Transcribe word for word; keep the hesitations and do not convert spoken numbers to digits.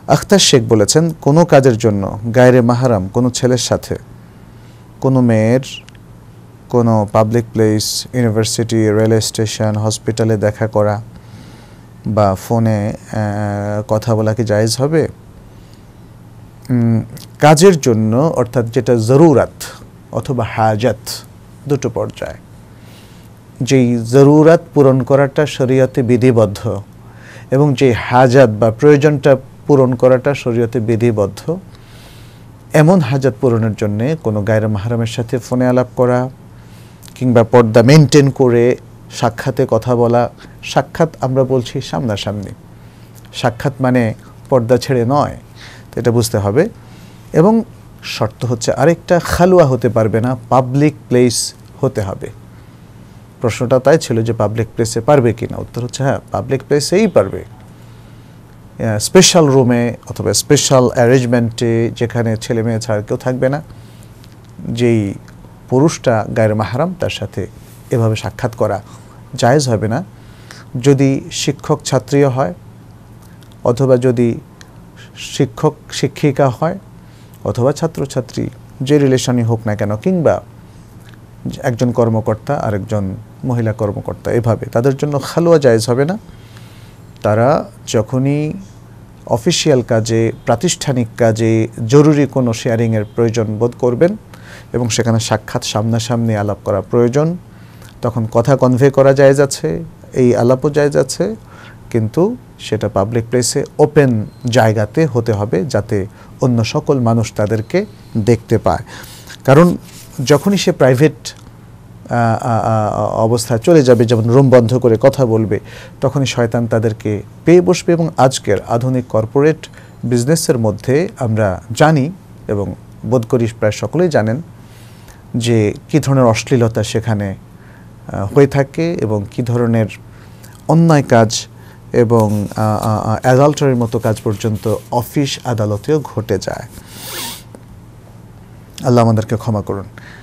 আখতার শেখ বলেছেন, কোনো কাজের জন্য গায়রে মাহরাম কোনো ছেলের সাথে কোনো মেয়ের কোনো public place, university, railway station, হসপিটালে দেখা করা বা ফোনে কথা বলা কি জায়েজ হবে? কাজের জন্য, অর্থাৎ যেটা জরুরাত অথবা হাজাত, দুটো পর্যায়ে। যেই জরুরাত পূরণ করাটা শরীয়তে বিধিবদ্ধ এবং যে হাজাত বা প্রয়োজনটা পূরণ করাটা শরীয়তে বিধিবদ্ধ, এমন হাজাত পূরণের জন্যে কোনো গায়রে মাহরামের সাথে ফোনে আলাপ করা কিংবা পর্দা মেনটেন করে সাক্ষাতে কথা বলা। সাক্ষাৎ আমরা বলছি সামনাসামনি, সাক্ষাৎ মানে পর্দা ছেড়ে নয়, তো এটা বুঝতে হবে। এবং শর্ত হচ্ছে আরেকটা, খালুয়া হতে পারবে না, পাবলিক প্লেস হতে হবে। প্রশ্নটা তাই ছিল যে পাবলিক প্লেসে পারবে কি না, উত্তর হচ্ছে হ্যাঁ, পাবলিক প্লেসেই পারবে। স্পেশাল রুমে অথবা স্পেশাল অ্যারেঞ্জমেন্টে যেখানে ছেলে মেয়ে ছাড়া কেউ থাকবে না, যেই পুরুষটা গায়রে মাহরাম তার সাথে এভাবে সাক্ষাৎ করা জায়েজ হবে না। যদি শিক্ষক ছাত্রীও হয়, অথবা যদি শিক্ষক শিক্ষিকা হয়, অথবা ছাত্রছাত্রী, যে রিলেশনই হোক না কেন, কিংবা একজন কর্মকর্তা আরেকজন মহিলা কর্মকর্তা, এভাবে তাদের জন্য খালুয়া জায়েজ হবে না। তারা যখনই অফিসিয়াল কাজে, প্রাতিষ্ঠানিক কাজে জরুরি কোনো শেয়ারিংয়ের প্রয়োজন বোধ করবেন এবং সেখানে সাক্ষাৎ সামনাসামনি আলাপ করা প্রয়োজন, তখন কথা কনভে করা জায়েজ আছে, এই আলাপও জায়েজ আছে, কিন্তু সেটা পাবলিক প্লেসে ওপেন জায়গাতে হতে হবে, যাতে অন্য সকল মানুষ তাদেরকে দেখতে পায়। কারণ যখনই সে প্রাইভেট অবস্থায় চলে যাবে, যেমন রুম বন্ধ করে কথা বলবে, তখনই শয়তান তাদেরকে পেয়ে বসবে। এবং আজকের আধুনিক কর্পোরেট বিজনেসের মধ্যে আমরা জানি এবং বোধ করি প্রায় সকলেই জানেন যে কী ধরনের অশ্লীলতা সেখানে হয়ে থাকে এবং কী ধরনের অন্যায় কাজ এবং অ্যাডাল্টারির মতো কাজ পর্যন্ত অফিস আদালতেও ঘটে যায়। আল্লাহ আমাদেরকে ক্ষমা করুন।